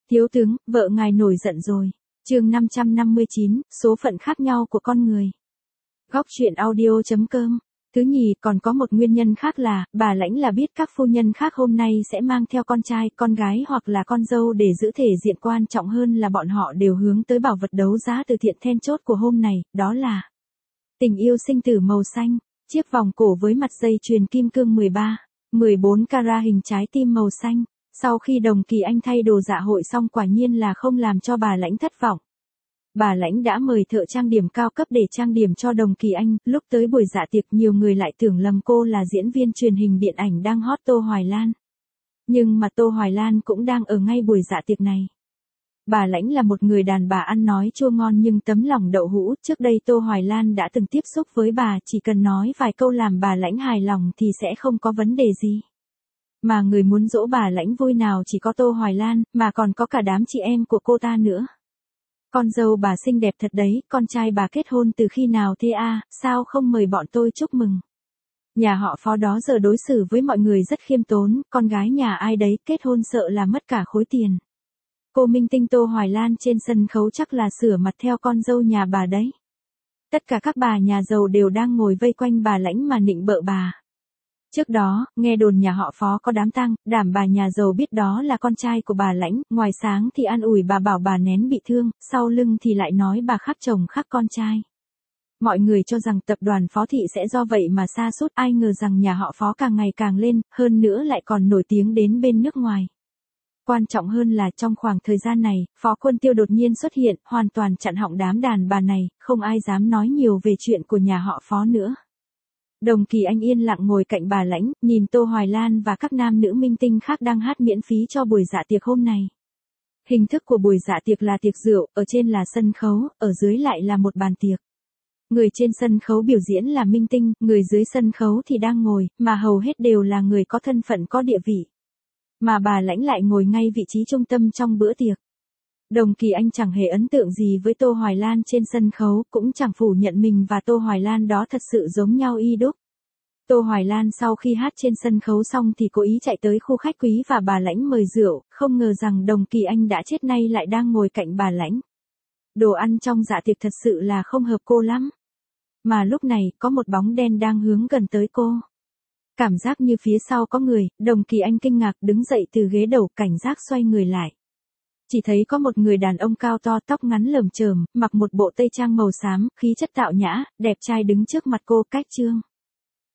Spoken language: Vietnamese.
Thiếu tướng, vợ ngài nổi giận rồi. Chương 559, số phận khác nhau của con người. Góc truyện audio.com. Thứ nhì, còn có một nguyên nhân khác là, bà Lãnh là biết các phu nhân khác hôm nay sẽ mang theo con trai, con gái hoặc là con dâu để giữ thể diện, quan trọng hơn là bọn họ đều hướng tới bảo vật đấu giá từ thiện then chốt của hôm này, đó là tình yêu sinh tử màu xanh, chiếc vòng cổ với mặt dây chuyền kim cương 14 carat hình trái tim màu xanh. Sau khi Đồng Kỳ Anh thay đồ dạ hội xong quả nhiên là không làm cho bà Lãnh thất vọng. Bà Lãnh đã mời thợ trang điểm cao cấp để trang điểm cho Đồng Kỳ Anh, lúc tới buổi dạ tiệc nhiều người lại tưởng lầm cô là diễn viên truyền hình điện ảnh đang hot Tô Hoài Lan. Nhưng mà Tô Hoài Lan cũng đang ở ngay buổi dạ tiệc này. Bà Lãnh là một người đàn bà ăn nói chua ngon nhưng tấm lòng đậu hũ, trước đây Tô Hoài Lan đã từng tiếp xúc với bà, chỉ cần nói vài câu làm bà Lãnh hài lòng thì sẽ không có vấn đề gì. Mà người muốn dỗ bà Lãnh vui nào chỉ có Tô Hoài Lan, mà còn có cả đám chị em của cô ta nữa. Con dâu bà xinh đẹp thật đấy, con trai bà kết hôn từ khi nào thế à, sao không mời bọn tôi chúc mừng. Nhà họ Phó đó giờ đối xử với mọi người rất khiêm tốn, con gái nhà ai đấy kết hôn sợ là mất cả khối tiền. Cô minh tinh Tô Hoài Lan trên sân khấu chắc là sửa mặt theo con dâu nhà bà đấy. Tất cả các bà nhà giàu đều đang ngồi vây quanh bà Lãnh mà nịnh bợ bà. Trước đó, nghe đồn nhà họ Phó có đám tang, đảm bà nhà giàu biết đó là con trai của bà Lãnh, ngoài sáng thì an ủi bà bảo bà nén bị thương, sau lưng thì lại nói bà khác chồng khác con trai. Mọi người cho rằng tập đoàn Phó Thị sẽ do vậy mà sa sút, ai ngờ rằng nhà họ Phó càng ngày càng lên, hơn nữa lại còn nổi tiếng đến bên nước ngoài. Quan trọng hơn là trong khoảng thời gian này, Phó Quân Tiêu đột nhiên xuất hiện, hoàn toàn chặn họng đám đàn bà này, không ai dám nói nhiều về chuyện của nhà họ Phó nữa. Đồng Kỳ Anh yên lặng ngồi cạnh bà Lãnh, nhìn Tô Hoài Lan và các nam nữ minh tinh khác đang hát miễn phí cho buổi dạ tiệc hôm nay. Hình thức của buổi dạ tiệc là tiệc rượu, ở trên là sân khấu, ở dưới lại là một bàn tiệc. Người trên sân khấu biểu diễn là minh tinh, người dưới sân khấu thì đang ngồi, mà hầu hết đều là người có thân phận có địa vị. Mà bà Lãnh lại ngồi ngay vị trí trung tâm trong bữa tiệc. Đồng Kỳ Anh chẳng hề ấn tượng gì với Tô Hoài Lan trên sân khấu, cũng chẳng phủ nhận mình và Tô Hoài Lan đó thật sự giống nhau y đúc. Tô Hoài Lan sau khi hát trên sân khấu xong thì cố ý chạy tới khu khách quý và bà Lãnh mời rượu, không ngờ rằng Đồng Kỳ Anh đã chết nay lại đang ngồi cạnh bà Lãnh. Đồ ăn trong dạ tiệc thật sự là không hợp cô lắm. Mà lúc này, có một bóng đen đang hướng gần tới cô. Cảm giác như phía sau có người, Đồng Kỳ Anh kinh ngạc đứng dậy từ ghế đầu, cảnh giác xoay người lại. Chỉ thấy có một người đàn ông cao to, tóc ngắn lởm chởm, mặc một bộ tây trang màu xám, khí chất tạo nhã, đẹp trai đứng trước mặt cô, cách chương.